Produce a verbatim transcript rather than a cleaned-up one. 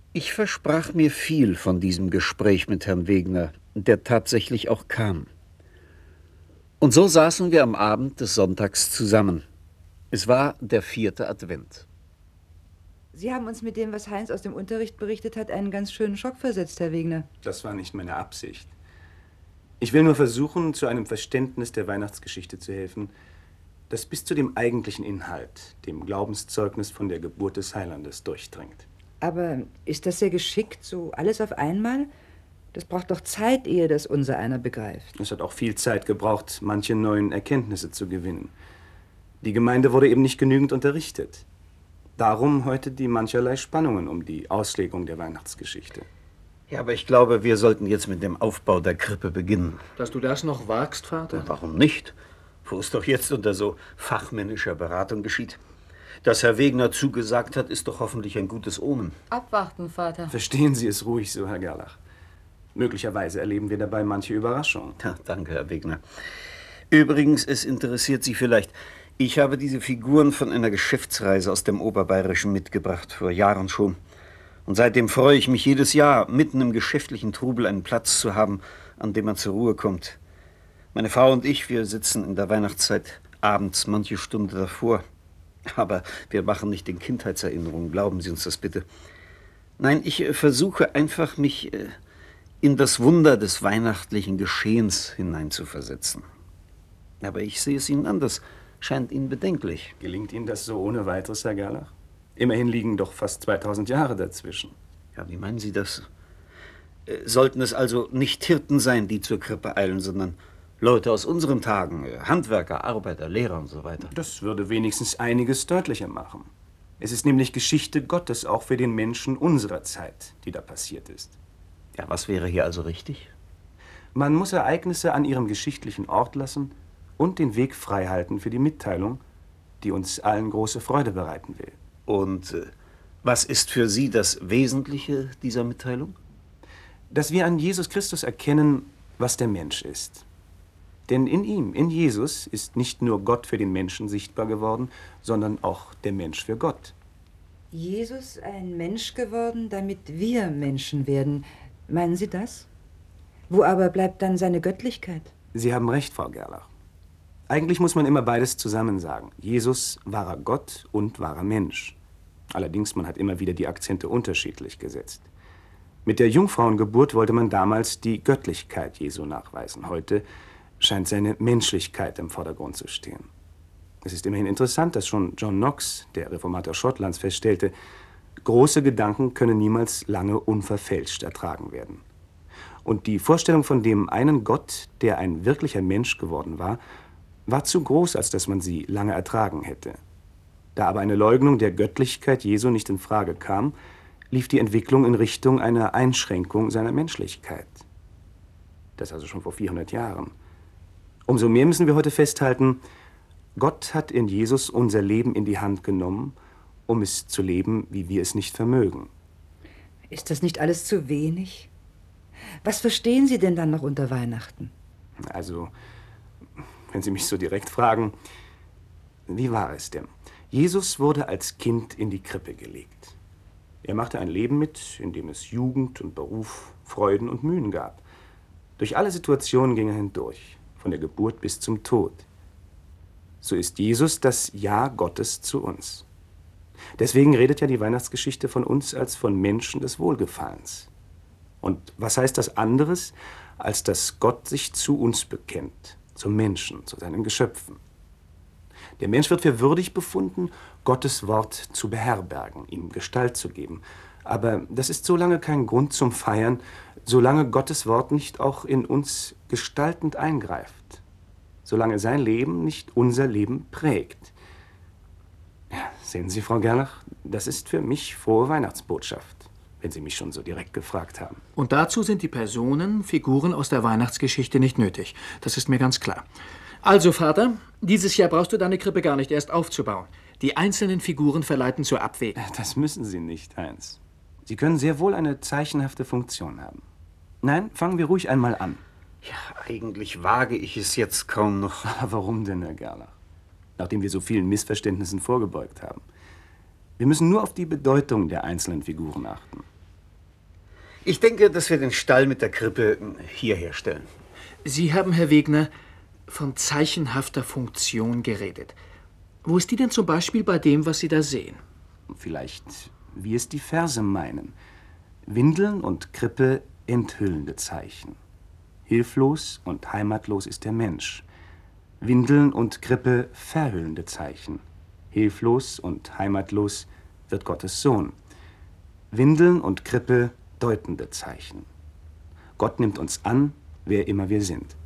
Ich versprach mir viel von diesem Gespräch mit Herrn Wegner, der tatsächlich auch kam. Und so saßen wir am Abend des Sonntags zusammen. Es war der vierte Advent. Sie haben uns mit dem, was Heinz aus dem Unterricht berichtet hat, einen ganz schönen Schock versetzt, Herr Wegner. Das war nicht meine Absicht. Ich will nur versuchen, zu einem Verständnis der Weihnachtsgeschichte zu helfen, das bis zu dem eigentlichen Inhalt, dem Glaubenszeugnis von der Geburt des Heilandes, durchdringt. Aber ist das sehr geschickt, so alles auf einmal? Das braucht doch Zeit, ehe das unser einer begreift. Es hat auch viel Zeit gebraucht, manche neuen Erkenntnisse zu gewinnen. Die Gemeinde wurde eben nicht genügend unterrichtet. Darum heute die mancherlei Spannungen um die Auslegung der Weihnachtsgeschichte. Ja, aber ich glaube, wir sollten jetzt mit dem Aufbau der Krippe beginnen. Dass du das noch wagst, Vater? Ja, warum nicht? Wo es doch jetzt unter so fachmännischer Beratung geschieht. Dass Herr Wegner zugesagt hat, ist doch hoffentlich ein gutes Omen. Abwarten, Vater. Verstehen Sie es ruhig so, Herr Gerlach. Möglicherweise erleben wir dabei manche Überraschungen. Ja, danke, Herr Wegner. Übrigens, es interessiert Sie vielleicht, ich habe diese Figuren von einer Geschäftsreise aus dem Oberbayerischen mitgebracht, vor Jahren schon. Und seitdem freue ich mich jedes Jahr, mitten im geschäftlichen Trubel einen Platz zu haben, an dem man zur Ruhe kommt. Meine Frau und ich, wir sitzen in der Weihnachtszeit abends manche Stunde davor. Aber wir machen nicht in Kindheitserinnerungen, glauben Sie uns das bitte. Nein, ich äh, versuche einfach, mich äh, in das Wunder des weihnachtlichen Geschehens hineinzuversetzen. Aber ich sehe es Ihnen anders. Scheint Ihnen bedenklich. Gelingt Ihnen das so ohne weiteres, Herr Gerlach? Immerhin liegen doch fast zweitausend Jahre dazwischen. Ja, wie meinen Sie das? Äh, sollten es also nicht Hirten sein, die zur Krippe eilen, sondern Leute aus unseren Tagen, äh, Handwerker, Arbeiter, Lehrer und so weiter? Das würde wenigstens einiges deutlicher machen. Es ist nämlich Geschichte Gottes auch für den Menschen unserer Zeit, die da passiert ist. Ja, was wäre hier also richtig? Man muss Ereignisse an ihrem geschichtlichen Ort lassen und den Weg frei halten für die Mitteilung, die uns allen große Freude bereiten will. Und äh, was ist für Sie das Wesentliche dieser Mitteilung? Dass wir an Jesus Christus erkennen, was der Mensch ist. Denn in ihm, in Jesus, ist nicht nur Gott für den Menschen sichtbar geworden, sondern auch der Mensch für Gott. Jesus ein Mensch geworden, damit wir Menschen werden. Meinen Sie das? Wo aber bleibt dann seine Göttlichkeit? Sie haben recht, Frau Gerlach. Eigentlich muss man immer beides zusammen sagen. Jesus wahrer Gott und wahrer Mensch. Allerdings, man hat immer wieder die Akzente unterschiedlich gesetzt. Mit der Jungfrauengeburt wollte man damals die Göttlichkeit Jesu nachweisen. Heute scheint seine Menschlichkeit im Vordergrund zu stehen. Es ist immerhin interessant, dass schon John Knox, der Reformator Schottlands, feststellte, große Gedanken können niemals lange unverfälscht ertragen werden. Und die Vorstellung von dem einen Gott, der ein wirklicher Mensch geworden war, war zu groß, als dass man sie lange ertragen hätte. Da aber eine Leugnung der Göttlichkeit Jesu nicht in Frage kam, lief die Entwicklung in Richtung einer Einschränkung seiner Menschlichkeit. Das also schon vor vierhundert Jahren. Umso mehr müssen wir heute festhalten, Gott hat in Jesus unser Leben in die Hand genommen, um es zu leben, wie wir es nicht vermögen. Ist das nicht alles zu wenig? Was verstehen Sie denn dann noch unter Weihnachten? Also, wenn Sie mich so direkt fragen, wie war es denn? Jesus wurde als Kind in die Krippe gelegt. Er machte ein Leben mit, in dem es Jugend und Beruf, Freuden und Mühen gab. Durch alle Situationen ging er hindurch, von der Geburt bis zum Tod. So ist Jesus das Ja Gottes zu uns. Deswegen redet ja die Weihnachtsgeschichte von uns als von Menschen des Wohlgefallens. Und was heißt das anderes, als dass Gott sich zu uns bekennt, zum Menschen, zu seinen Geschöpfen? Der Mensch wird für würdig befunden, Gottes Wort zu beherbergen, ihm Gestalt zu geben. Aber das ist so lange kein Grund zum Feiern, solange Gottes Wort nicht auch in uns gestaltend eingreift, solange sein Leben nicht unser Leben prägt. Ja, sehen Sie, Frau Gerlach, das ist für mich frohe Weihnachtsbotschaft, wenn Sie mich schon so direkt gefragt haben. Und dazu sind die Personen, Figuren aus der Weihnachtsgeschichte nicht nötig. Das ist mir ganz klar. Also, Vater, dieses Jahr brauchst du deine Krippe gar nicht erst aufzubauen. Die einzelnen Figuren verleiten zur Abwägung. Das müssen Sie nicht, Heinz. Sie können sehr wohl eine zeichenhafte Funktion haben. Nein, fangen wir ruhig einmal an. Ja, eigentlich wage ich es jetzt kaum noch. Warum denn, Herr Gerlach? Nachdem wir so vielen Missverständnissen vorgebeugt haben. Wir müssen nur auf die Bedeutung der einzelnen Figuren achten. Ich denke, dass wir den Stall mit der Krippe hier herstellen. Sie haben, Herr Wegner, von zeichenhafter Funktion geredet. Wo ist die denn zum Beispiel bei dem, was Sie da sehen? Vielleicht, wie es die Verse meinen. Windeln und Krippe enthüllende Zeichen. Hilflos und heimatlos ist der Mensch. Windeln und Krippe verhüllende Zeichen. Hilflos und heimatlos wird Gottes Sohn. Windeln und Krippe deutende Zeichen. Gott nimmt uns an, wer immer wir sind.